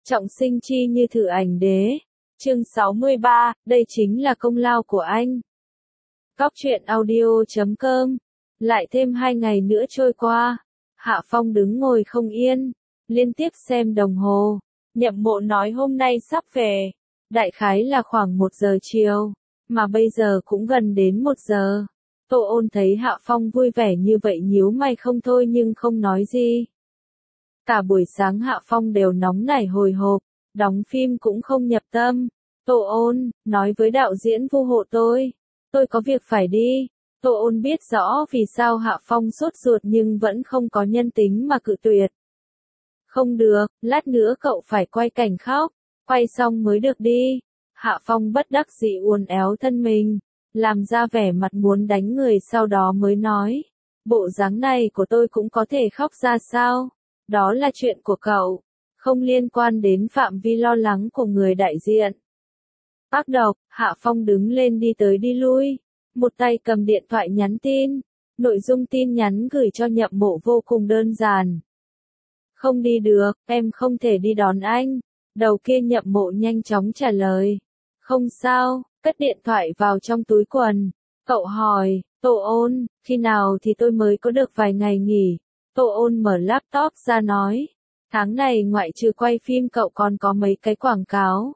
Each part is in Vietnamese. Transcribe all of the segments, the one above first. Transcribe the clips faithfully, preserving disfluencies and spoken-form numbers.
Trọng sinh chi như thử ảnh đế. Chương sáu mươi ba, đây chính là công lao của anh. Góc truyện audio chấm com. Lại thêm hai ngày nữa trôi qua. Hạ Phong đứng ngồi không yên, liên tiếp xem đồng hồ. Nhậm Mộ nói hôm nay sắp về. Đại khái là khoảng một giờ chiều, mà bây giờ cũng gần đến một giờ. Tô Ôn thấy Hạ Phong vui vẻ như vậy nhíu mày không thôi nhưng không nói gì. Cả buổi sáng Hạ Phong đều nóng nảy hồi hộp, đóng phim cũng không nhập tâm. Tô Ôn, nói với đạo diễn Vu hộ tôi, tôi có việc phải đi. Tô Ôn biết rõ vì sao Hạ Phong sốt ruột nhưng vẫn không có nhân tính mà cự tuyệt. Không được, lát nữa cậu phải quay cảnh khóc, quay xong mới được đi. Hạ Phong bất đắc dĩ uốn éo thân mình, làm ra vẻ mặt muốn đánh người sau đó mới nói, bộ dáng này của tôi cũng có thể khóc ra sao? Đó là chuyện của cậu, không liên quan đến phạm vi lo lắng của người đại diện. Ác độc, Hạ Phong đứng lên đi tới đi lui, một tay cầm điện thoại nhắn tin, nội dung tin nhắn gửi cho Nhậm Mộ vô cùng đơn giản. Không đi được, em không thể đi đón anh. Đầu kia Nhậm Mộ nhanh chóng trả lời. Không sao, cất điện thoại vào trong túi quần. Cậu hỏi, Tô Ôn, khi nào thì tôi mới có được vài ngày nghỉ? Tô Ôn mở laptop ra nói, tháng này ngoại trừ quay phim cậu còn có mấy cái quảng cáo.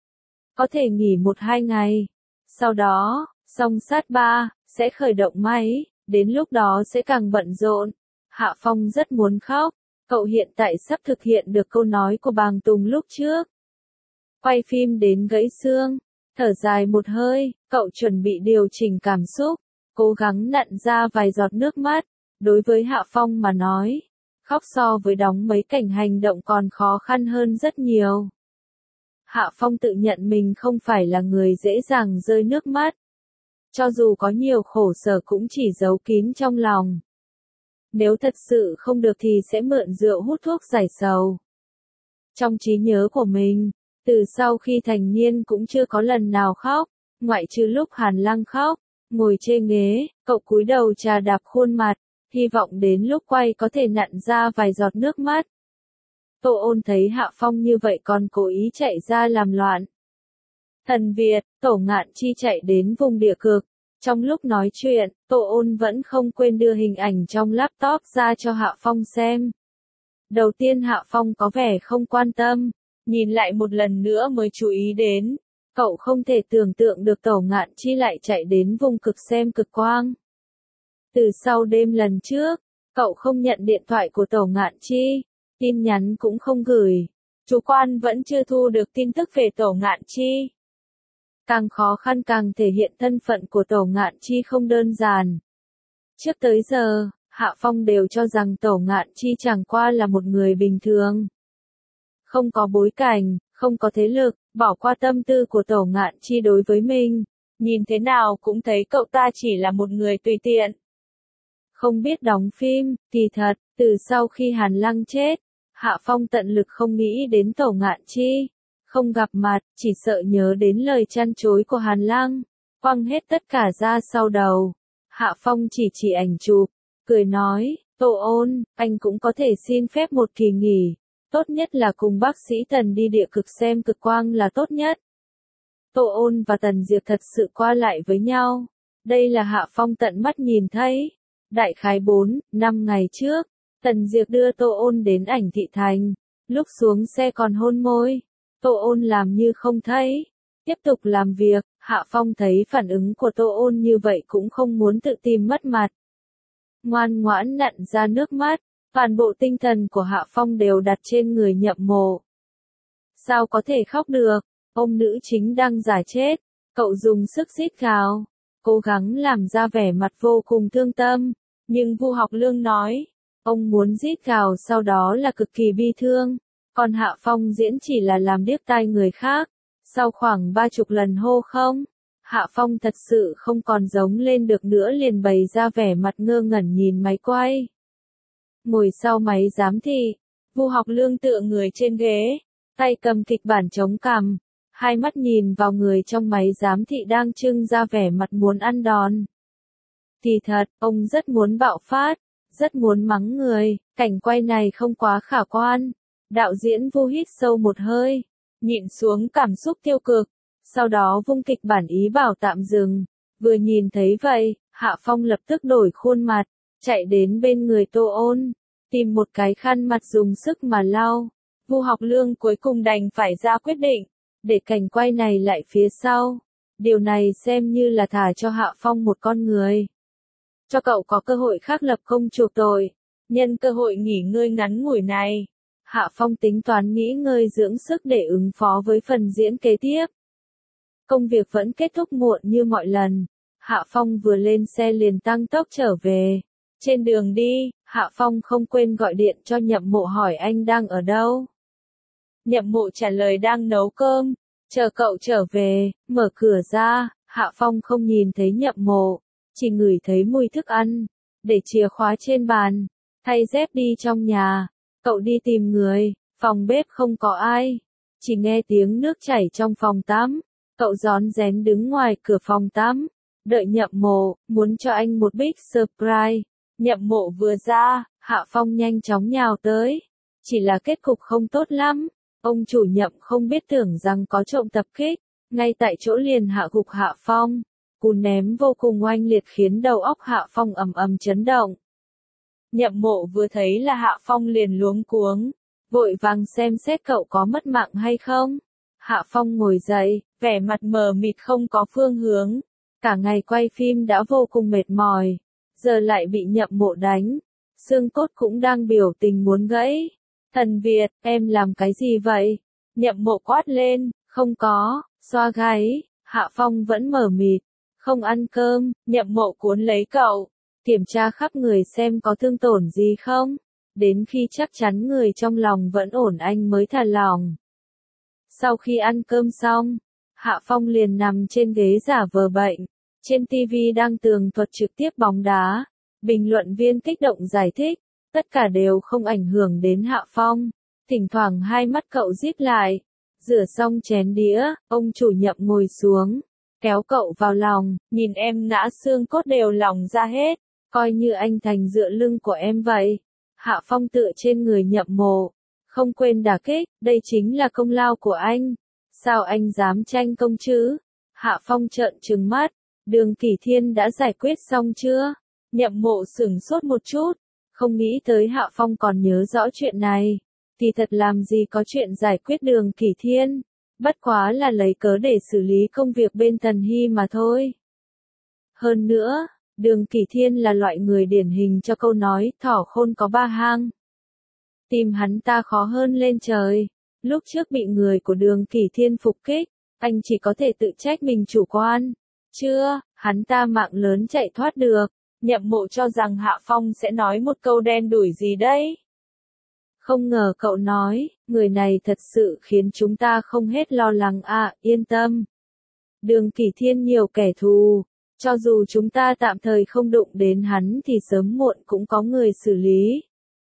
Có thể nghỉ một hai ngày. Sau đó, song sát ba, sẽ khởi động máy, đến lúc đó sẽ càng bận rộn. Hạ Phong rất muốn khóc, cậu hiện tại sắp thực hiện được câu nói của Bàng Tùng lúc trước. Quay phim đến gãy xương, thở dài một hơi, cậu chuẩn bị điều chỉnh cảm xúc, cố gắng nặn ra vài giọt nước mắt. Đối với Hạ Phong mà nói, khóc so với đóng mấy cảnh hành động còn khó khăn hơn rất nhiều. Hạ Phong tự nhận mình không phải là người dễ dàng rơi nước mắt. Cho dù có nhiều khổ sở cũng chỉ giấu kín trong lòng. Nếu thật sự không được thì sẽ mượn rượu hút thuốc giải sầu. Trong trí nhớ của mình, từ sau khi thành niên cũng chưa có lần nào khóc, ngoại trừ lúc Hàn Lăng khóc, ngồi trên ghế, cậu cúi đầu trà đạp khuôn mặt, hy vọng đến lúc quay có thể nặn ra vài giọt nước mắt. Tô Ôn thấy Hạ Phong như vậy còn cố ý chạy ra làm loạn. Thần Việt, Tổ Ngạn Chi chạy đến vùng địa cực. Trong lúc nói chuyện, Tô Ôn vẫn không quên đưa hình ảnh trong laptop ra cho Hạ Phong xem. Đầu tiên Hạ Phong có vẻ không quan tâm, nhìn lại một lần nữa mới chú ý đến. Cậu không thể tưởng tượng được Tổ Ngạn Chi lại chạy đến vùng cực xem cực quang. Từ sau đêm lần trước, cậu không nhận điện thoại của Tổ Ngạn Chi, tin nhắn cũng không gửi. Chủ quan vẫn chưa thu được tin tức về Tổ Ngạn Chi. Càng khó khăn càng thể hiện thân phận của Tổ Ngạn Chi không đơn giản. Trước tới giờ, Hạ Phong đều cho rằng Tổ Ngạn Chi chẳng qua là một người bình thường. Không có bối cảnh, không có thế lực, bỏ qua tâm tư của Tổ Ngạn Chi đối với mình. Nhìn thế nào cũng thấy cậu ta chỉ là một người tùy tiện. Không biết đóng phim, kỳ thật, từ sau khi Hàn Lăng chết, Hạ Phong tận lực không nghĩ đến Tổ Ngạn Chi. Không gặp mặt, chỉ sợ nhớ đến lời chăn chối của Hàn Lăng, quăng hết tất cả ra sau đầu. Hạ Phong chỉ chỉ ảnh chụp, cười nói, Tô Ôn, anh cũng có thể xin phép một kỳ nghỉ, tốt nhất là cùng bác sĩ Tần đi địa cực xem cực quang là tốt nhất. Tô Ôn và Tần Diệp thật sự qua lại với nhau, đây là Hạ Phong tận mắt nhìn thấy. Đại khái bốn, năm ngày trước, Tần Diệp đưa Tô Ôn đến Ảnh Thị Thành, lúc xuống xe còn hôn môi. Tô Ôn làm như không thấy, tiếp tục làm việc. Hạ Phong thấy phản ứng của Tô Ôn như vậy cũng không muốn tự tìm mất mặt. Ngoan ngoãn nặn ra nước mắt, toàn bộ tinh thần của Hạ Phong đều đặt trên người Nhậm Mộ. Sao có thể khóc được, ông nữ chính đang giả chết, cậu dùng sức rít gào, cố gắng làm ra vẻ mặt vô cùng thương tâm, nhưng Vu Học Lương nói, ông muốn rít gào sau đó là cực kỳ bi thương. Còn Hạ Phong diễn chỉ là làm điếc tai người khác. Sau khoảng ba chục lần hô không, Hạ Phong thật sự không còn giống lên được nữa liền bày ra vẻ mặt ngơ ngẩn nhìn máy quay. Ngồi sau máy giám thị, Vu Học Lương tựa người trên ghế, tay cầm kịch bản chống cằm, hai mắt nhìn vào người trong máy giám thị đang trưng ra vẻ mặt muốn ăn đòn. Kỳ thật, ông rất muốn bạo phát, rất muốn mắng người, cảnh quay này không quá khả quan. Đạo diễn Vu hít sâu một hơi, nhịn xuống cảm xúc tiêu cực, sau đó vung kịch bản ý bảo tạm dừng. Vừa nhìn thấy vậy, Hạ Phong lập tức đổi khuôn mặt, chạy đến bên người Tô Ôn, tìm một cái khăn mặt dùng sức mà lau. Vu Học Lương cuối cùng đành phải ra quyết định, để cảnh quay này lại phía sau. Điều này xem như là thả cho Hạ Phong một con người. Cho cậu có cơ hội khắc lập công chuộc tội. Nhân cơ hội nghỉ ngơi ngắn ngủi này, Hạ Phong tính toán nghỉ ngơi dưỡng sức để ứng phó với phần diễn kế tiếp. Công việc vẫn kết thúc muộn như mọi lần. Hạ Phong vừa lên xe liền tăng tốc trở về. Trên đường đi, Hạ Phong không quên gọi điện cho Nhậm Mộ hỏi anh đang ở đâu. Nhậm Mộ trả lời đang nấu cơm, chờ cậu trở về. Mở cửa ra, Hạ Phong không nhìn thấy Nhậm Mộ, chỉ ngửi thấy mùi thức ăn. Để chìa khóa trên bàn, thay dép đi trong nhà. Cậu đi tìm người, phòng bếp không có ai, chỉ nghe tiếng nước chảy trong phòng tắm. Cậu rón rén đứng ngoài cửa phòng tắm, đợi Nhậm Mộ, muốn cho anh một big surprise. Nhậm Mộ vừa ra, Hạ Phong nhanh chóng nhào tới. Chỉ là kết cục không tốt lắm. Ông chủ Nhậm không biết tưởng rằng có trộm tập kích, ngay tại chỗ liền hạ gục Hạ Phong. Cú ném vô cùng oanh liệt khiến đầu óc Hạ Phong ầm ầm chấn động. Nhậm Mộ vừa thấy là Hạ Phong liền luống cuống, vội vàng xem xét cậu có mất mạng hay không. Hạ Phong ngồi dậy, vẻ mặt mờ mịt không có phương hướng. Cả ngày quay phim đã vô cùng mệt mỏi, giờ lại bị Nhậm Mộ đánh. Xương cốt cũng đang biểu tình muốn gãy. Thần Việt, em làm cái gì vậy? Nhậm Mộ quát lên, không có, xoa gáy. Hạ Phong vẫn mờ mịt, không ăn cơm. Nhậm Mộ cuốn lấy cậu, kiểm tra khắp người xem có thương tổn gì không. Đến khi chắc chắn người trong lòng vẫn ổn anh mới thả lòng. Sau khi ăn cơm xong, Hạ Phong liền nằm trên ghế giả vờ bệnh. Trên ti vi đang tường thuật trực tiếp bóng đá. Bình luận viên kích động giải thích, tất cả đều không ảnh hưởng đến Hạ Phong. Thỉnh thoảng hai mắt cậu díp lại. Rửa xong chén đĩa, ông chủ Nhậm ngồi xuống, kéo cậu vào lòng, nhìn em ngã xương cốt đều lỏng ra hết. Coi như anh thành dựa lưng của em vậy. Hạ Phong tựa trên người Nhậm Mộ, không quên đả kích, đây chính là công lao của anh. Sao anh dám tranh công chứ? Hạ Phong trợn trừng mắt, Đường Kỷ Thiên đã giải quyết xong chưa? Nhậm Mộ sửng sốt một chút, không nghĩ tới Hạ Phong còn nhớ rõ chuyện này. Thì thật làm gì có chuyện giải quyết Đường Kỷ Thiên, bất quá là lấy cớ để xử lý công việc bên Tần Hy mà thôi. Hơn nữa, Đường Kỷ Thiên là loại người điển hình cho câu nói thỏ khôn có ba hang. Tìm hắn ta khó hơn lên trời. Lúc trước bị người của Đường Kỷ Thiên phục kích, anh chỉ có thể tự trách mình chủ quan. Chưa, hắn ta mạng lớn chạy thoát được. Nhậm Mộ cho rằng Hạ Phong sẽ nói một câu đen đủi gì đấy. Không ngờ cậu nói, người này thật sự khiến chúng ta không hết lo lắng à, yên tâm. Đường Kỷ Thiên nhiều kẻ thù. Cho dù chúng ta tạm thời không đụng đến hắn thì sớm muộn cũng có người xử lý.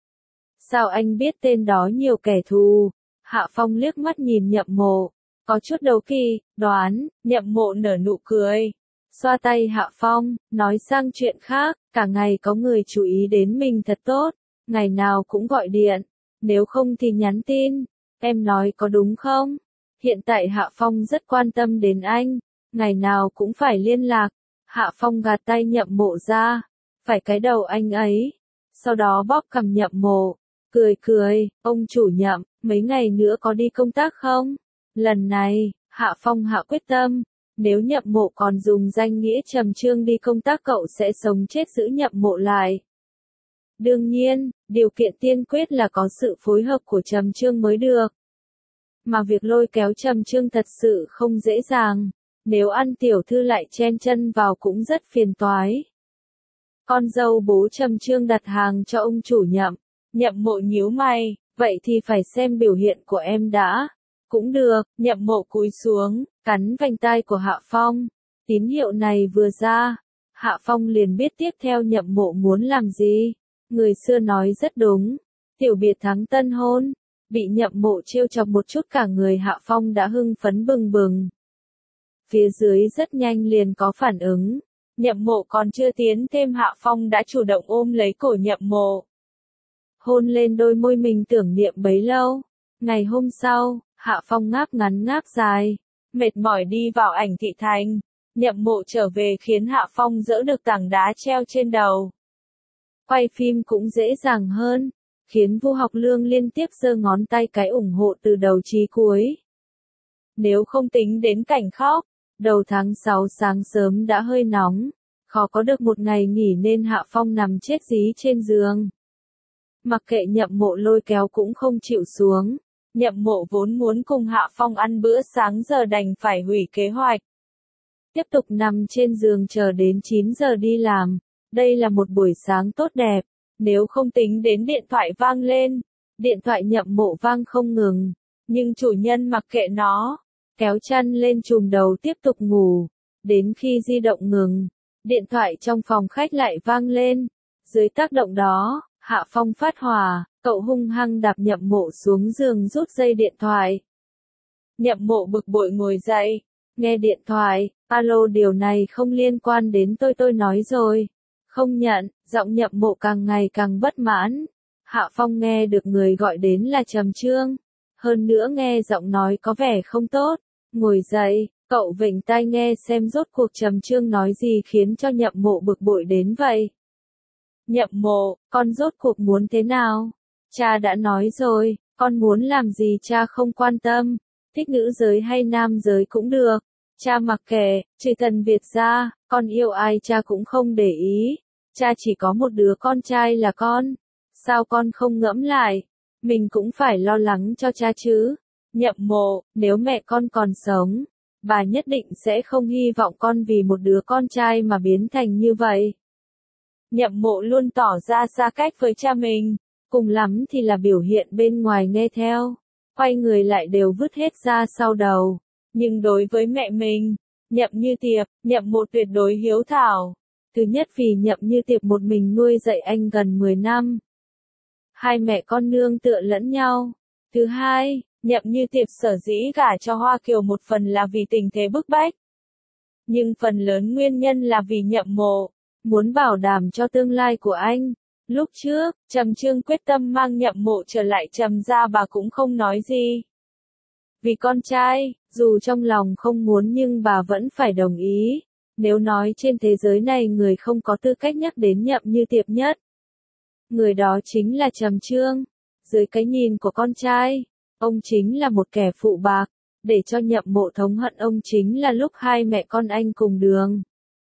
Sao anh biết tên đó nhiều kẻ thù? Hạ Phong liếc mắt nhìn Nhậm Mộ, có chút đố kỵ, đoán. Nhậm Mộ nở nụ cười, xoa tay Hạ Phong, nói sang chuyện khác, cả ngày có người chú ý đến mình thật tốt, ngày nào cũng gọi điện, nếu không thì nhắn tin, em nói có đúng không? Hiện tại Hạ Phong rất quan tâm đến anh, ngày nào cũng phải liên lạc. Hạ Phong gạt tay Nhậm Mộ ra, phải cái đầu anh ấy, sau đó bóp cằm Nhậm Mộ, cười cười, ông chủ Nhậm, mấy ngày nữa có đi công tác không? Lần này, Hạ Phong hạ quyết tâm, nếu Nhậm Mộ còn dùng danh nghĩa Trầm Trương đi công tác cậu sẽ sống chết giữ Nhậm Mộ lại. Đương nhiên, điều kiện tiên quyết là có sự phối hợp của Trầm Trương mới được. Mà việc lôi kéo Trầm Trương thật sự không dễ dàng. Nếu ăn tiểu thư lại chen chân vào cũng rất phiền toái. Con dâu bố Trầm Trương đặt hàng cho ông chủ Nhậm. Nhậm Mộ nhíu mày, vậy thì phải xem biểu hiện của em đã. Cũng được, Nhậm Mộ cúi xuống, cắn vành tai của Hạ Phong. Tín hiệu này vừa ra, Hạ Phong liền biết tiếp theo Nhậm Mộ muốn làm gì. Người xưa nói rất đúng, tiểu biệt thắng tân hôn. Bị Nhậm Mộ trêu chọc một chút cả người Hạ Phong đã hưng phấn bừng bừng. Phía dưới rất nhanh liền có phản ứng. Nhậm Mộ còn chưa tiến thêm Hạ Phong đã chủ động ôm lấy cổ Nhậm Mộ. Hôn lên đôi môi mình tưởng niệm bấy lâu. Ngày hôm sau, Hạ Phong ngáp ngắn ngáp dài, mệt mỏi đi vào ảnh thị thành. Nhậm Mộ trở về khiến Hạ Phong dỡ được tảng đá treo trên đầu. Quay phim cũng dễ dàng hơn, khiến Vu Học Lương liên tiếp giơ ngón tay cái ủng hộ từ đầu chí cuối. Nếu không tính đến cảnh khóc, đầu tháng sáu sáng sớm đã hơi nóng, khó có được một ngày nghỉ nên Hạ Phong nằm chết dí trên giường. Mặc kệ Nhậm Mộ lôi kéo cũng không chịu xuống, Nhậm Mộ vốn muốn cùng Hạ Phong ăn bữa sáng giờ đành phải hủy kế hoạch. Tiếp tục nằm trên giường chờ đến chín giờ đi làm, đây là một buổi sáng tốt đẹp, nếu không tính đến điện thoại vang lên, điện thoại Nhậm Mộ vang không ngừng, nhưng chủ nhân mặc kệ nó, kéo chăn lên trùm đầu tiếp tục ngủ, đến khi di động ngừng, điện thoại trong phòng khách lại vang lên, dưới tác động đó, Hạ Phong phát hỏa, cậu hung hăng đạp Nhậm Mộ xuống giường rút dây điện thoại. Nhậm Mộ bực bội ngồi dậy, nghe điện thoại, alo điều này không liên quan đến tôi tôi nói rồi. Không nhận, giọng Nhậm Mộ càng ngày càng bất mãn. Hạ Phong nghe được người gọi đến là Trầm Trương. Hơn nữa nghe giọng nói có vẻ không tốt. Ngồi dậy, cậu vểnh tai nghe xem rốt cuộc Trầm Trương nói gì khiến cho Nhậm Mộ bực bội đến vậy. Nhậm Mộ, con rốt cuộc muốn thế nào? Cha đã nói rồi, con muốn làm gì cha không quan tâm. Thích nữ giới hay nam giới cũng được. Cha mặc kệ, trừ Tần Việt ra, con yêu ai cha cũng không để ý. Cha chỉ có một đứa con trai là con. Sao con không ngẫm lại? Mình cũng phải lo lắng cho cha chứ. Nhậm Mộ, nếu mẹ con còn sống, bà nhất định sẽ không hy vọng con vì một đứa con trai mà biến thành như vậy. Nhậm Mộ luôn tỏ ra xa cách với cha mình, cùng lắm thì là biểu hiện bên ngoài nghe theo, quay người lại đều vứt hết ra sau đầu. Nhưng đối với mẹ mình, Nhậm Như Tiệp, Nhậm Mộ tuyệt đối hiếu thảo. Thứ nhất vì Nhậm Như Tiệp một mình nuôi dạy anh gần mười năm. Hai mẹ con nương tựa lẫn nhau. Thứ hai, Nhậm Như Tiệp sở dĩ gả cho Hoa Kiều một phần là vì tình thế bức bách. Nhưng phần lớn nguyên nhân là vì Nhậm Mộ muốn bảo đảm cho tương lai của anh. Lúc trước, Trầm Trương quyết tâm mang Nhậm Mộ trở lại Trầm gia bà cũng không nói gì. Vì con trai, dù trong lòng không muốn nhưng bà vẫn phải đồng ý. Nếu nói trên thế giới này người không có tư cách nhắc đến Nhậm Như Tiệp nhất, người đó chính là Trầm Trương. Dưới cái nhìn của con trai, ông chính là một kẻ phụ bạc, để cho Nhậm Mộ thống hận ông chính là lúc hai mẹ con anh cùng đường.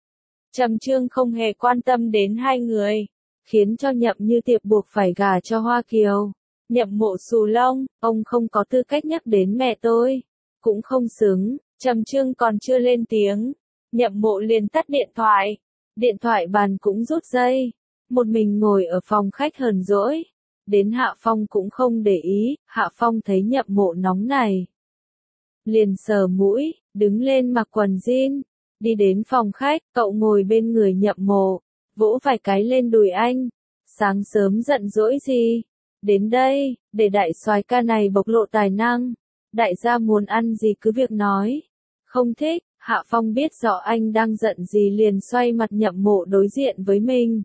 Trầm Trương không hề quan tâm đến hai người, khiến cho Nhậm Như Tiệp buộc phải gả cho Hoa Kiều. Nhậm Mộ xù lông, ông không có tư cách nhắc đến mẹ tôi, cũng không xứng. Trầm Trương còn chưa lên tiếng, Nhậm Mộ liền tắt điện thoại, điện thoại bàn cũng rút dây, một mình ngồi ở phòng khách hờn dỗi. Đến Hạ Phong cũng không để ý, Hạ Phong thấy Nhậm Mộ nóng này, liền sờ mũi, đứng lên mặc quần jean, đi đến phòng khách, cậu ngồi bên người Nhậm Mộ, vỗ vài cái lên đùi anh. Sáng sớm giận dỗi gì? Đến đây, để đại soái ca này bộc lộ tài năng. Đại gia muốn ăn gì cứ việc nói. Không thích, Hạ Phong biết rõ anh đang giận gì liền xoay mặt Nhậm Mộ đối diện với mình.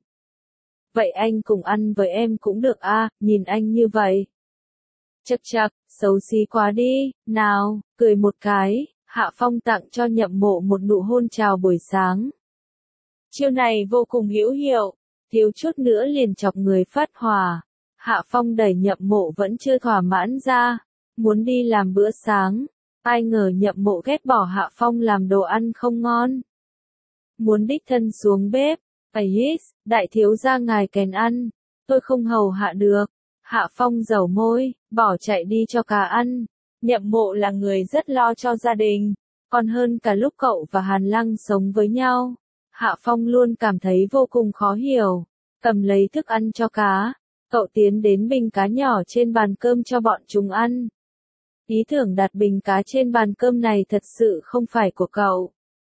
Vậy anh cùng ăn với em cũng được à, nhìn anh như vậy. Chậc chậc, xấu xí quá đi, nào, cười một cái, Hạ Phong tặng cho Nhậm Mộ một nụ hôn chào buổi sáng. Chiêu này vô cùng hữu hiệu, thiếu chút nữa liền chọc người phát hỏa. Hạ Phong đẩy Nhậm Mộ vẫn chưa thỏa mãn ra, muốn đi làm bữa sáng. Ai ngờ Nhậm Mộ ghét bỏ Hạ Phong làm đồ ăn không ngon. Muốn đích thân xuống bếp, Ais, đại thiếu gia ngài kèn ăn, tôi không hầu hạ được. Hạ Phong dầu môi, bỏ chạy đi cho cá ăn. Nhậm Mộ là người rất lo cho gia đình, còn hơn cả lúc cậu và Hàn Lăng sống với nhau. Hạ Phong luôn cảm thấy vô cùng khó hiểu. Cầm lấy thức ăn cho cá, cậu tiến đến bình cá nhỏ trên bàn cơm cho bọn chúng ăn. Ý tưởng đặt bình cá trên bàn cơm này thật sự không phải của cậu.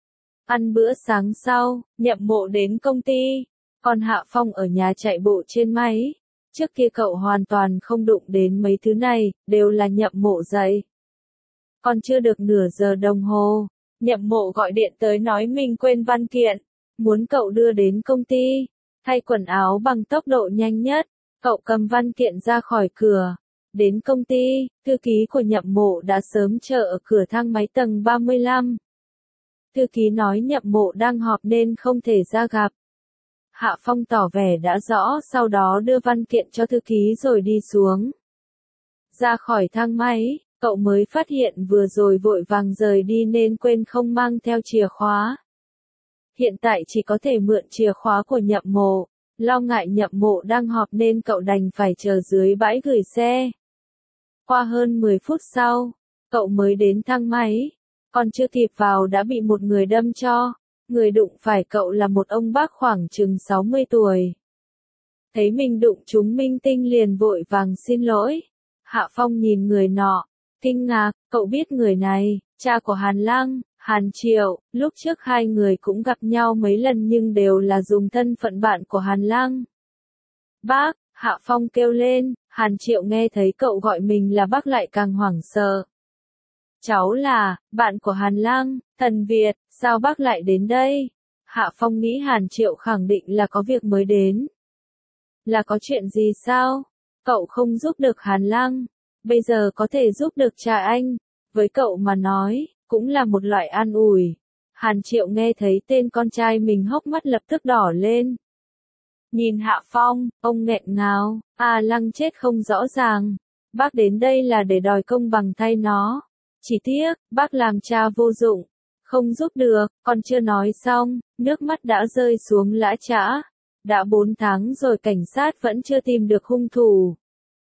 Ăn bữa sáng sau, Nhậm Mộ đến công ty, còn Hạ Phong ở nhà chạy bộ trên máy. Trước kia cậu hoàn toàn không đụng đến mấy thứ này, đều là Nhậm Mộ dạy. Còn chưa được nửa giờ đồng hồ, Nhậm Mộ gọi điện tới nói mình quên văn kiện, muốn cậu đưa đến công ty, thay quần áo bằng tốc độ nhanh nhất. Cậu cầm văn kiện ra khỏi cửa, Đến công ty, thư ký của Nhậm Mộ đã sớm chờ ở cửa thang máy tầng ba mươi lăm. Thư ký nói Nhậm Mộ đang họp nên không thể ra gặp. Hạ Phong tỏ vẻ đã rõ, sau đó đưa văn kiện cho thư ký rồi đi xuống. Ra khỏi thang máy, cậu mới phát hiện vừa rồi vội vàng rời đi nên quên không mang theo chìa khóa. Hiện tại chỉ có thể mượn chìa khóa của Nhậm Mộ. Lo ngại Nhậm Mộ đang họp nên cậu đành phải chờ dưới bãi gửi xe. Qua hơn mười phút sau, cậu mới đến thang máy. Còn chưa kịp vào đã bị một người đâm cho. Người đụng phải cậu là một ông bác khoảng chừng sáu mươi tuổi. Thấy mình đụng trúng minh tinh liền vội vàng xin lỗi. Hạ Phong nhìn người nọ, kinh ngạc, cậu biết người này, cha của Hàn Lăng, Hàn Triệu, lúc trước hai người cũng gặp nhau mấy lần nhưng đều là dùng thân phận bạn của Hàn Lăng. Bác, Hạ Phong kêu lên, Hàn Triệu nghe thấy cậu gọi mình là bác lại càng hoảng sợ. Cháu là, bạn của Hàn Lăng, Tần Việt, sao bác lại đến đây? Hạ Phong nghĩ Hàn Triệu khẳng định là có việc mới đến. Là có chuyện gì sao? Cậu không giúp được Hàn Lăng, bây giờ có thể giúp được cha anh, với cậu mà nói, cũng là một loại an ủi. Hàn Triệu nghe thấy tên con trai mình hốc mắt lập tức đỏ lên. Nhìn Hạ Phong, ông nghẹn ngào, à Lăng chết không rõ ràng. Bác đến đây là để đòi công bằng thay nó. Chỉ tiếc, bác làm cha vô dụng, không giúp được, còn chưa nói xong, nước mắt đã rơi xuống lã chã. Đã bốn tháng rồi cảnh sát vẫn chưa tìm được hung thủ.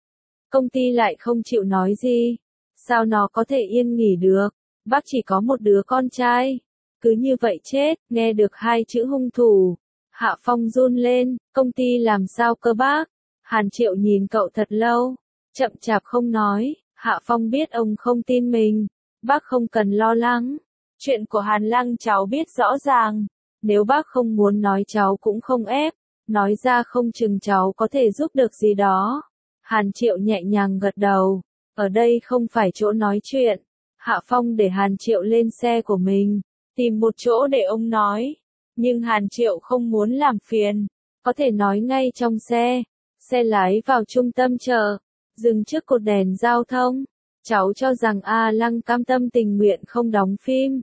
Công ty lại không chịu nói gì. Sao nó có thể yên nghỉ được? Bác chỉ có một đứa con trai. Cứ như vậy chết, nghe được hai chữ hung thủ. Hạ Phong run lên, công ty làm sao cơ bác? Hàn Triệu nhìn cậu thật lâu, chậm chạp không nói. Hạ Phong biết ông không tin mình. Bác không cần lo lắng. Chuyện của Hàn Lăng cháu biết rõ ràng. Nếu bác không muốn nói cháu cũng không ép. Nói ra không chừng cháu có thể giúp được gì đó. Hàn Triệu nhẹ nhàng gật đầu. Ở đây không phải chỗ nói chuyện. Hạ Phong để Hàn Triệu lên xe của mình. Tìm một chỗ để ông nói. Nhưng Hàn Triệu không muốn làm phiền. Có thể nói ngay trong xe. Xe lái vào trung tâm chợ. Dừng trước cột đèn giao thông. Cháu cho rằng A Lăng cam tâm tình nguyện không đóng phim.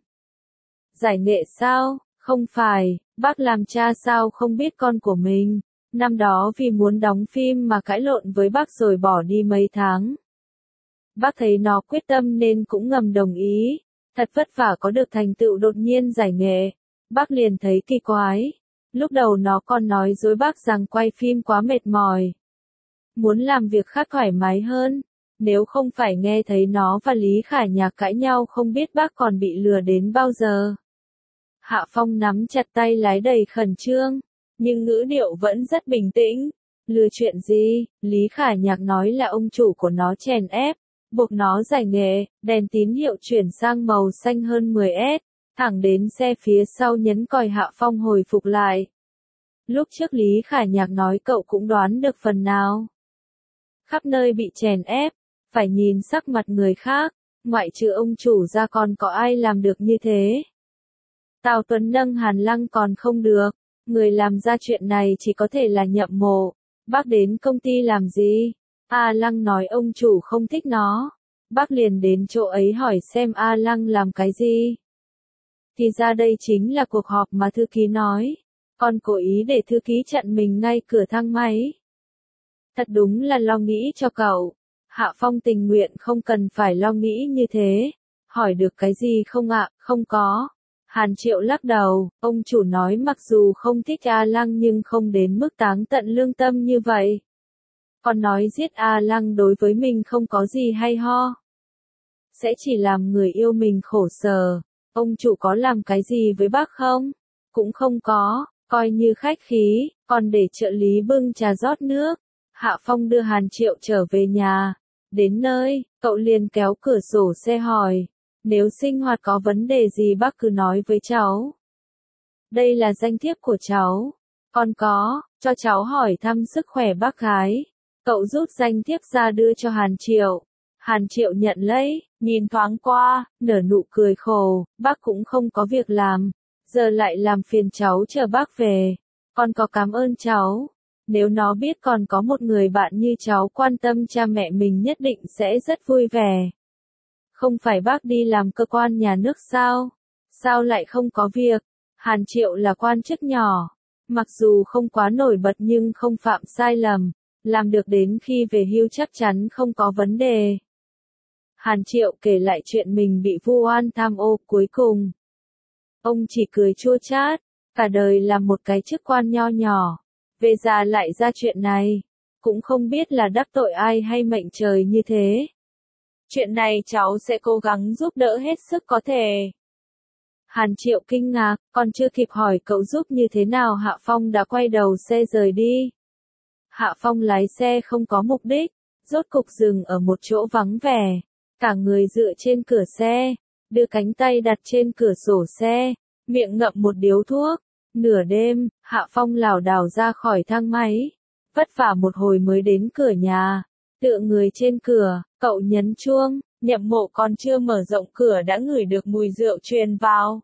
Giải nghệ sao? Không phải, bác làm cha sao không biết con của mình. Năm đó vì muốn đóng phim mà cãi lộn với bác rồi bỏ đi mấy tháng. Bác thấy nó quyết tâm nên cũng ngầm đồng ý. Thật vất vả có được thành tựu đột nhiên giải nghệ. Bác liền thấy kỳ quái. Lúc đầu nó còn nói dối bác rằng quay phim quá mệt mỏi. Muốn làm việc khác thoải mái hơn. Nếu không phải nghe thấy nó và Lý Khả Nhạc cãi nhau không biết bác còn bị lừa đến bao giờ. Hạ Phong nắm chặt tay lái đầy khẩn trương, nhưng ngữ điệu vẫn rất bình tĩnh. Lừa chuyện gì? Lý Khả Nhạc nói là ông chủ của nó chèn ép, buộc nó giải nghệ, đèn tín hiệu chuyển sang màu xanh hơn mười S, thẳng đến xe phía sau nhấn còi. Hạ Phong hồi phục lại. Lúc trước Lý Khả Nhạc nói cậu cũng đoán được phần nào. Khắp nơi bị chèn ép, phải nhìn sắc mặt người khác, ngoại trừ ông chủ ra còn có ai làm được như thế. Tào Tuấn nâng Hàn Lăng còn không được, người làm ra chuyện này chỉ có thể là Nhậm Mộ. Bác đến công ty làm gì? A Lăng nói ông chủ không thích nó. Bác liền đến chỗ ấy hỏi xem A Lăng làm cái gì. Thì ra đây chính là cuộc họp mà thư ký nói. Con cố ý để thư ký chặn mình ngay cửa thang máy. Thật đúng là lo nghĩ cho cậu. Hạ Phong tình nguyện không cần phải lo nghĩ như thế. Hỏi được cái gì không ạ? Không có. Hàn Triệu lắc đầu, ông chủ nói mặc dù không thích A Lăng nhưng không đến mức táng tận lương tâm như vậy. Còn nói giết A Lăng đối với mình không có gì hay ho. Sẽ chỉ làm người yêu mình khổ sở. Ông chủ có làm cái gì với bác không? Cũng không có, coi như khách khí, còn để trợ lý bưng trà rót nước. Hạ Phong đưa Hàn Triệu trở về nhà. Đến nơi, cậu liền kéo cửa sổ xe hỏi. Nếu sinh hoạt có vấn đề gì bác cứ nói với cháu. Đây là danh thiếp của cháu. Còn có, cho cháu hỏi thăm sức khỏe bác gái. Cậu rút danh thiếp ra đưa cho Hàn Triệu. Hàn Triệu nhận lấy, nhìn thoáng qua, nở nụ cười khổ. Bác cũng không có việc làm. Giờ lại làm phiền cháu chờ bác về. Con có cảm ơn cháu. Nếu nó biết còn có một người bạn như cháu quan tâm cha mẹ mình nhất định sẽ rất vui vẻ. Không phải bác đi làm cơ quan nhà nước sao? Sao lại không có việc? Hàn Triệu là quan chức nhỏ. Mặc dù không quá nổi bật nhưng không phạm sai lầm. Làm được đến khi về hưu chắc chắn không có vấn đề. Hàn Triệu kể lại chuyện mình bị vu oan tham ô cuối cùng. Ông chỉ cười chua chát. Cả đời làm một cái chức quan nho nhỏ. Về già lại ra chuyện này. Cũng không biết là đắc tội ai hay mệnh trời như thế. Chuyện này cháu sẽ cố gắng giúp đỡ hết sức có thể. Hàn Triệu kinh ngạc, còn chưa kịp hỏi cậu giúp như thế nào Hạ Phong đã quay đầu xe rời đi. Hạ Phong lái xe không có mục đích, rốt cục dừng ở một chỗ vắng vẻ. Cả người dựa trên cửa xe, đưa cánh tay đặt trên cửa sổ xe, miệng ngậm một điếu thuốc. Nửa đêm, Hạ Phong lảo đảo ra khỏi thang máy. Vất vả một hồi mới đến cửa nhà. Tựa người trên cửa, cậu nhấn chuông, Nhậm Mộ còn chưa mở rộng cửa đã ngửi được mùi rượu truyền vào.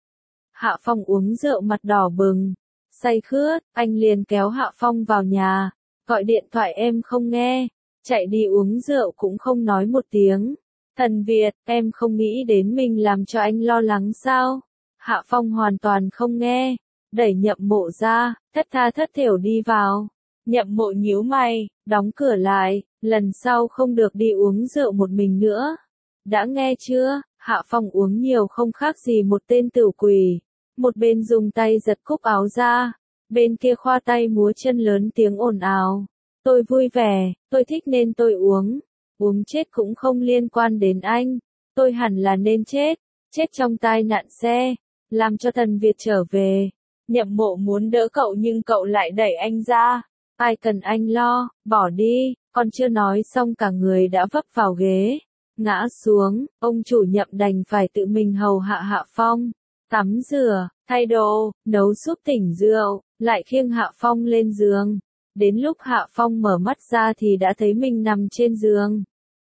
Hạ Phong uống rượu mặt đỏ bừng, say khướt, anh liền kéo Hạ Phong vào nhà, gọi điện thoại em không nghe, chạy đi uống rượu cũng không nói một tiếng. Thần Việt, em không nghĩ đến mình làm cho anh lo lắng sao? Hạ Phong hoàn toàn không nghe, đẩy Nhậm Mộ ra, thất tha thất thểu đi vào. Nhậm Mộ nhíu mày, đóng cửa lại, lần sau không được đi uống rượu một mình nữa. Đã nghe chưa? Hạ Phong uống nhiều không khác gì một tên tửu quỷ. Một bên dùng tay giật cúc áo ra, bên kia khoa tay múa chân lớn tiếng ồn ào. Tôi vui vẻ, tôi thích nên tôi uống. Uống chết cũng không liên quan đến anh. Tôi hẳn là nên chết, chết trong tai nạn xe, làm cho Thần Việt trở về. Nhậm Mộ muốn đỡ cậu nhưng cậu lại đẩy anh ra. Ai cần anh lo, bỏ đi, còn chưa nói xong cả người đã vấp vào ghế. Ngã xuống, ông chủ Nhậm đành phải tự mình hầu hạ Hạ Phong. Tắm rửa, thay đồ, nấu súp tỉnh rượu, lại khiêng Hạ Phong lên giường. Đến lúc Hạ Phong mở mắt ra thì đã thấy mình nằm trên giường.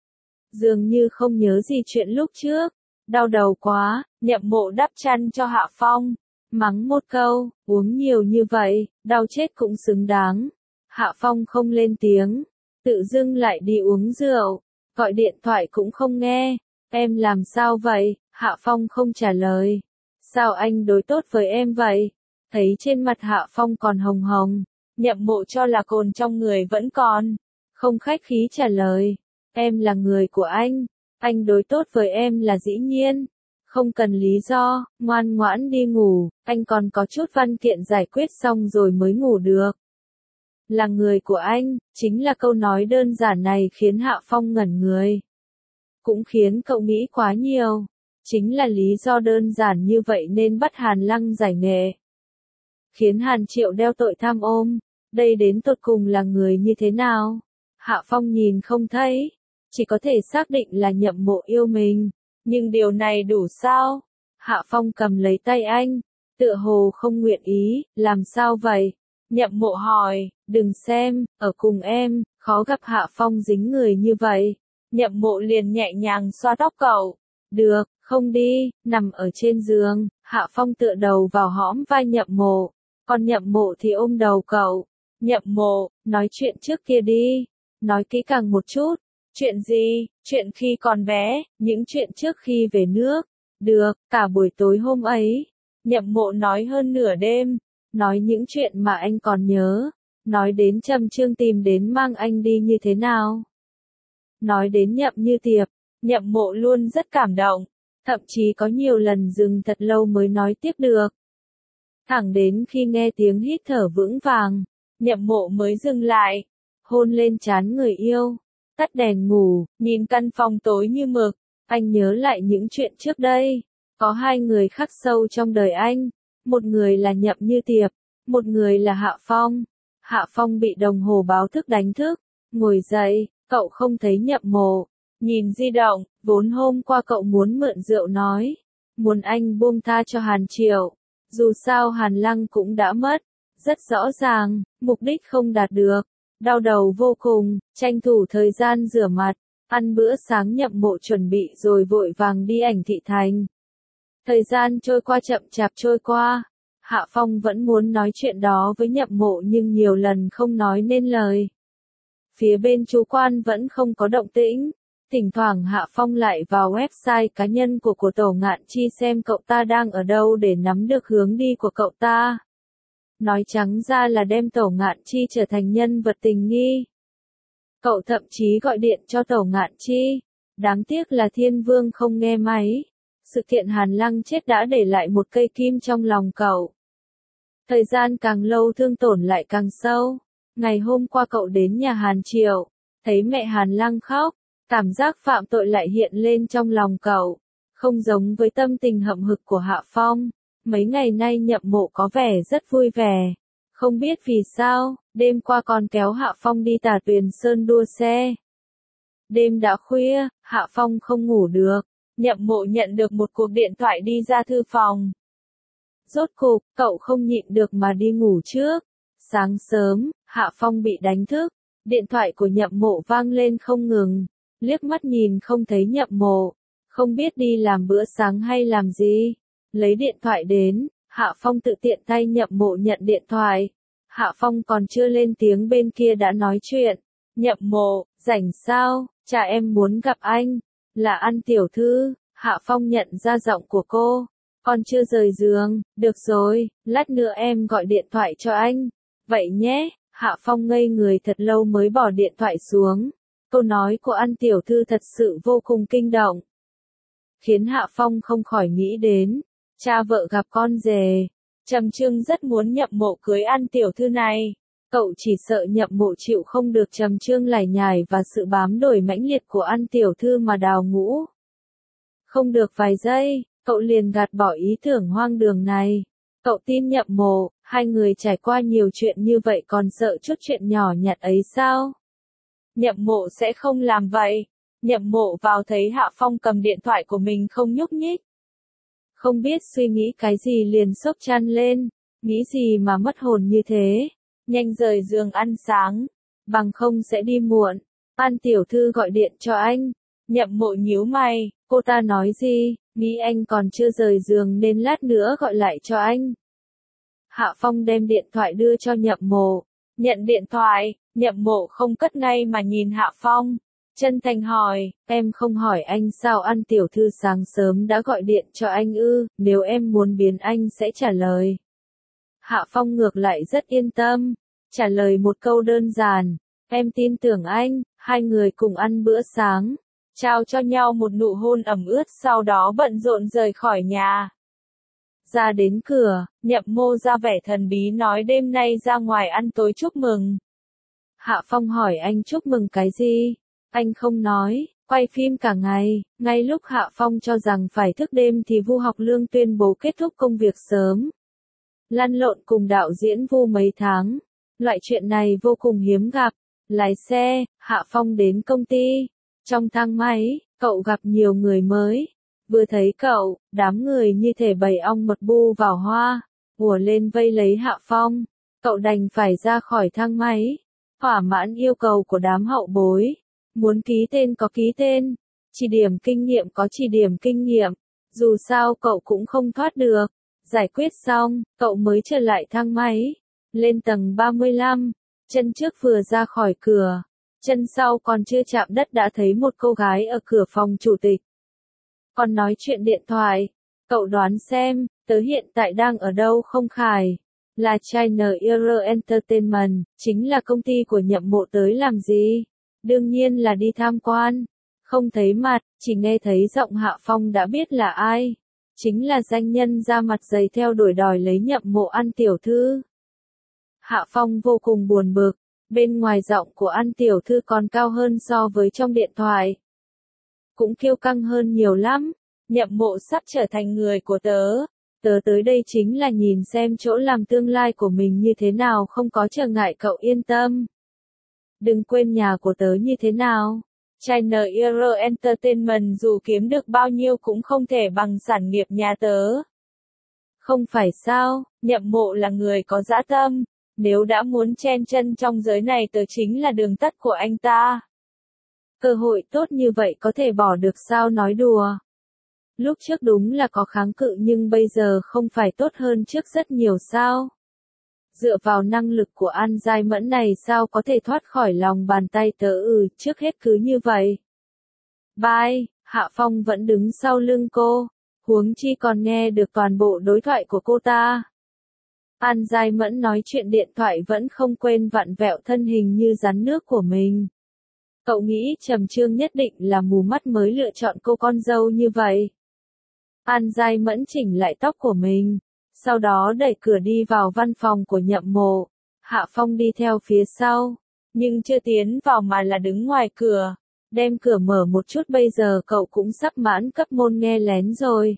Dường như không nhớ gì chuyện lúc trước. Đau đầu quá, Nhậm Mộ đắp chăn cho Hạ Phong. Mắng một câu, uống nhiều như vậy, đau chết cũng xứng đáng. Hạ Phong không lên tiếng, tự dưng lại đi uống rượu, gọi điện thoại cũng không nghe. Em làm sao vậy? Hạ Phong không trả lời. Sao anh đối tốt với em vậy? Thấy trên mặt Hạ Phong còn hồng hồng, Nhậm Mộ cho là cồn trong người vẫn còn. Không khách khí trả lời. Em là người của anh. Anh đối tốt với em là dĩ nhiên. Không cần lý do, ngoan ngoãn đi ngủ. Anh còn có chút văn kiện giải quyết xong rồi mới ngủ được. Là người của anh, chính là câu nói đơn giản này khiến Hạ Phong ngẩn người. Cũng khiến cậu nghĩ quá nhiều. Chính là lý do đơn giản như vậy nên bắt Hàn Lăng giải nghệ. Khiến Hàn Triệu đeo tội tham ôm. Đây đến tột cùng là người như thế nào? Hạ Phong nhìn không thấy. Chỉ có thể xác định là Nhậm Mộ yêu mình. Nhưng điều này đủ sao? Hạ Phong cầm lấy tay anh. Tựa hồ không nguyện ý, làm sao vậy? Nhậm Mộ hỏi, đừng xem, ở cùng em, khó gặp Hạ Phong dính người như vậy. Nhậm Mộ liền nhẹ nhàng xoa tóc cậu. Được, không đi, nằm ở trên giường, Hạ Phong tựa đầu vào hõm vai Nhậm Mộ. Còn Nhậm Mộ thì ôm đầu cậu. Nhậm Mộ, nói chuyện trước kia đi. Nói kỹ càng một chút. Chuyện gì? Chuyện khi còn bé, những chuyện trước khi về nước. Được, cả buổi tối hôm ấy. Nhậm Mộ nói hơn nửa đêm. Nói những chuyện mà anh còn nhớ. Nói đến Trầm Trương tìm đến mang anh đi như thế nào. Nói đến Nhậm Như Tiệp. Nhậm Mộ luôn rất cảm động. Thậm chí có nhiều lần dừng thật lâu mới nói tiếp được. Thẳng đến khi nghe tiếng hít thở vững vàng. Nhậm Mộ mới dừng lại. Hôn lên trán người yêu. Tắt đèn ngủ, nhìn căn phòng tối như mực. Anh nhớ lại những chuyện trước đây. Có hai người khắc sâu trong đời anh. Một người là Nhậm Như Tiệp. Một người là Hạ Phong. Hạ Phong bị đồng hồ báo thức đánh thức. Ngồi dậy, cậu không thấy Nhậm Mộ. Nhìn di động, vốn hôm qua cậu muốn mượn rượu nói. Muốn anh buông tha cho Hàn Triệu. Dù sao Hàn Lăng cũng đã mất. Rất rõ ràng, mục đích không đạt được. Đau đầu vô cùng, tranh thủ thời gian rửa mặt. Ăn bữa sáng Nhậm Mộ chuẩn bị rồi vội vàng đi Ảnh Thị Thành. Thời gian trôi qua chậm chạp trôi qua. Hạ Phong vẫn muốn nói chuyện đó với Nhậm Mộ nhưng nhiều lần không nói nên lời. Phía bên chú quan vẫn không có động tĩnh. Thỉnh thoảng Hạ Phong lại vào website cá nhân của của Tổ Ngạn Chi xem cậu ta đang ở đâu để nắm được hướng đi của cậu ta. Nói trắng ra là đem Tổ Ngạn Chi trở thành nhân vật tình nghi. Cậu thậm chí gọi điện cho Tổ Ngạn Chi. Đáng tiếc là Thiên Vương không nghe máy. Sự kiện Hàn Lăng chết đã để lại một cây kim trong lòng cậu. Thời gian càng lâu thương tổn lại càng sâu. Ngày hôm qua cậu đến nhà Hàn Triệu, thấy mẹ Hàn Lăng khóc, cảm giác phạm tội lại hiện lên trong lòng cậu. Không giống với tâm tình hậm hực của Hạ Phong, mấy ngày nay Nhậm Mộ có vẻ rất vui vẻ. Không biết vì sao, đêm qua còn kéo Hạ Phong đi Tà Tuyền Sơn đua xe. Đêm đã khuya, Hạ Phong không ngủ được. Nhậm Mộ nhận được một cuộc điện thoại đi ra thư phòng. Rốt cục, cậu không nhịn được mà đi ngủ trước. Sáng sớm, Hạ Phong bị đánh thức. Điện thoại của Nhậm Mộ vang lên không ngừng. Liếc mắt nhìn không thấy Nhậm Mộ. Không biết đi làm bữa sáng hay làm gì. Lấy điện thoại đến, Hạ Phong tự tiện tay Nhậm Mộ nhận điện thoại. Hạ Phong còn chưa lên tiếng bên kia đã nói chuyện. Nhậm Mộ, rảnh sao, cha em muốn gặp anh. Là An tiểu thư. Hạ Phong nhận ra giọng của cô. Còn chưa rời giường, được rồi, lát nữa em gọi điện thoại cho anh. Vậy nhé, Hạ Phong ngây người thật lâu mới bỏ điện thoại xuống. Câu nói của An tiểu thư thật sự vô cùng kinh động. Khiến Hạ Phong không khỏi nghĩ đến, cha vợ gặp con rể. Trầm Trương rất muốn Nhậm Mộ cưới An tiểu thư này. Cậu chỉ sợ Nhậm Mộ chịu không được Trầm Trương lải nhải và sự bám đuổi mãnh liệt của An tiểu thư mà đào ngũ. Không được vài giây, cậu liền gạt bỏ ý tưởng hoang đường này. Cậu tin Nhậm Mộ, hai người trải qua nhiều chuyện như vậy còn sợ chút chuyện nhỏ nhặt ấy sao? Nhậm Mộ sẽ không làm vậy. Nhậm Mộ vào thấy Hạ Phong cầm điện thoại của mình không nhúc nhích. Không biết suy nghĩ cái gì liền sốc chăn lên, nghĩ gì mà mất hồn như thế. Nhanh rời giường ăn sáng, bằng không sẽ đi muộn. An tiểu thư gọi điện cho anh. Nhậm Mộ nhíu mày, cô ta nói gì, nghĩ anh còn chưa rời giường nên lát nữa gọi lại cho anh. Hạ Phong đem điện thoại đưa cho Nhậm Mộ. Nhận điện thoại, Nhậm Mộ không cất ngay mà nhìn Hạ Phong. Chân thành hỏi, em không hỏi anh sao An tiểu thư sáng sớm đã gọi điện cho anh ư, nếu em muốn biến anh sẽ trả lời. Hạ Phong ngược lại rất yên tâm, trả lời một câu đơn giản, em tin tưởng anh. Hai người cùng ăn bữa sáng, trao cho nhau một nụ hôn ẩm ướt sau đó bận rộn rời khỏi nhà. Ra đến cửa, Nhậm Mộ ra vẻ thần bí nói đêm nay ra ngoài ăn tối chúc mừng. Hạ Phong hỏi anh chúc mừng cái gì? Anh không nói, quay phim cả ngày. Ngay lúc Hạ Phong cho rằng phải thức đêm thì Vu Học Lương tuyên bố kết thúc công việc sớm. Lăn lộn cùng đạo diễn Vu mấy tháng. Loại chuyện này vô cùng hiếm gặp. Lái xe, Hạ Phong đến công ty. Trong thang máy, cậu gặp nhiều người mới. Vừa thấy cậu, đám người như thể bầy ong mật bu vào hoa, ùa lên vây lấy Hạ Phong. Cậu đành phải ra khỏi thang máy. Thỏa mãn yêu cầu của đám hậu bối. Muốn ký tên có ký tên. Chỉ điểm kinh nghiệm có chỉ điểm kinh nghiệm. Dù sao cậu cũng không thoát được. Giải quyết xong, cậu mới trở lại thang máy. Lên tầng ba mươi lăm. Chân trước vừa ra khỏi cửa. Chân sau còn chưa chạm đất đã thấy một cô gái ở cửa phòng chủ tịch. Còn nói chuyện điện thoại. Cậu đoán xem, tớ hiện tại đang ở đâu không khải. Là China Era Entertainment, chính là công ty của Nhậm Mộ tới làm gì? Đương nhiên là đi tham quan. Không thấy mặt, chỉ nghe thấy giọng Hạ Phong đã biết là ai. Chính là danh nhân ra mặt dày theo đuổi đòi lấy Nhậm Mộ An tiểu thư. Hạ Phong vô cùng buồn bực. Bên ngoài giọng của An tiểu thư còn cao hơn so với trong điện thoại. Cũng kiêu căng hơn nhiều lắm. Nhậm Mộ sắp trở thành người của tớ. Tớ tới đây chính là nhìn xem chỗ làm tương lai của mình như thế nào, không có trở ngại, cậu yên tâm. Đừng quên nhà của tớ như thế nào. China Era Entertainment dù kiếm được bao nhiêu cũng không thể bằng sản nghiệp nhà tớ. Không phải sao, Nhậm Mộ là người có dã tâm. Nếu đã muốn chen chân trong giới này tớ chính là đường tắt của anh ta. Cơ hội tốt như vậy có thể bỏ được sao, nói đùa. Lúc trước đúng là có kháng cự nhưng bây giờ không phải tốt hơn trước rất nhiều sao? Dựa vào năng lực của An Giai Mẫn này sao có thể thoát khỏi lòng bàn tay tớ ừ, trước hết cứ như vậy. Bye, Hạ Phong vẫn đứng sau lưng cô, huống chi còn nghe được toàn bộ đối thoại của cô ta. An Giai Mẫn nói chuyện điện thoại vẫn không quên vặn vẹo thân hình như rắn nước của mình. Cậu nghĩ Trầm Trương nhất định là mù mắt mới lựa chọn cô con dâu như vậy. An Giai Mẫn chỉnh lại tóc của mình, sau đó đẩy cửa đi vào văn phòng của Nhậm Mộ. Hạ Phong đi theo phía sau, nhưng chưa tiến vào mà là đứng ngoài cửa, đem cửa mở một chút bây giờ cậu cũng sắp mãn cấp môn nghe lén rồi.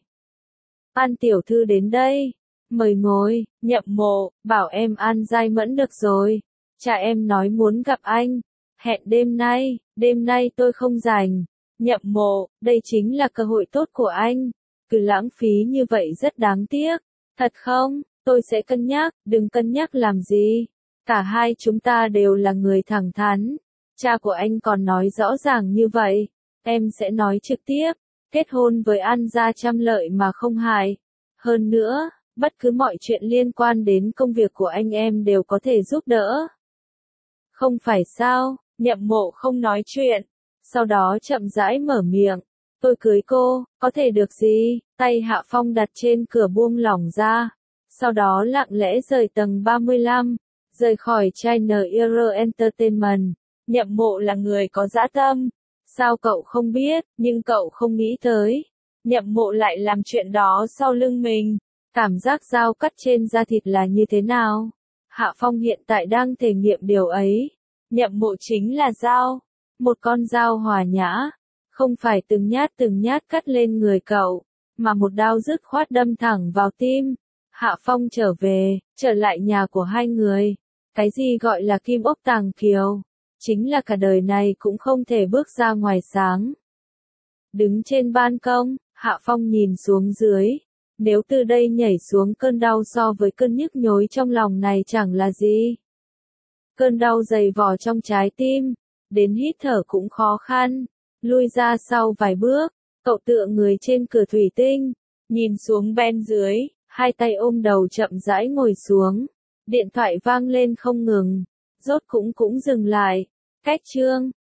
An tiểu thư đến đây, mời ngồi, Nhậm Mộ, bảo em An Giai Mẫn được rồi, cha em nói muốn gặp anh, hẹn đêm nay, đêm nay tôi không rảnh. Nhậm Mộ, đây chính là cơ hội tốt của anh, cứ lãng phí như vậy rất đáng tiếc. Thật không, tôi sẽ cân nhắc, đừng cân nhắc làm gì. Cả hai chúng ta đều là người thẳng thắn. Cha của anh còn nói rõ ràng như vậy. Em sẽ nói trực tiếp, kết hôn với An gia trăm lợi mà không hại. Hơn nữa, bất cứ mọi chuyện liên quan đến công việc của anh em đều có thể giúp đỡ. Không phải sao, Nhậm Mộ không nói chuyện. Sau đó chậm rãi mở miệng. Tôi cưới cô, có thể được gì? Tay Hạ Phong đặt trên cửa buông lỏng ra. Sau đó lặng lẽ rời tầng ba mươi lăm, rời khỏi China Era Entertainment. Nhậm Mộ là người có dã tâm. Sao cậu không biết, nhưng cậu không nghĩ tới. Nhậm Mộ lại làm chuyện đó sau lưng mình. Cảm giác dao cắt trên da thịt là như thế nào? Hạ Phong hiện tại đang thể nghiệm điều ấy. Nhậm Mộ chính là dao. Một con dao hòa nhã. Không phải từng nhát từng nhát cắt lên người cậu, mà một đao dứt khoát đâm thẳng vào tim. Hạ Phong trở về, trở lại nhà của hai người. Cái gì gọi là kim ốc tàng kiều? Chính là cả đời này cũng không thể bước ra ngoài sáng. Đứng trên ban công, Hạ Phong nhìn xuống dưới. Nếu từ đây nhảy xuống cơn đau so với cơn nhức nhối trong lòng này chẳng là gì. Cơn đau dày vò trong trái tim, đến hít thở cũng khó khăn. Lui ra sau vài bước, cậu tựa người trên cửa thủy tinh, nhìn xuống bên dưới, hai tay ôm đầu chậm rãi ngồi xuống. Điện thoại vang lên không ngừng, rốt cũng cũng dừng lại. Cách chương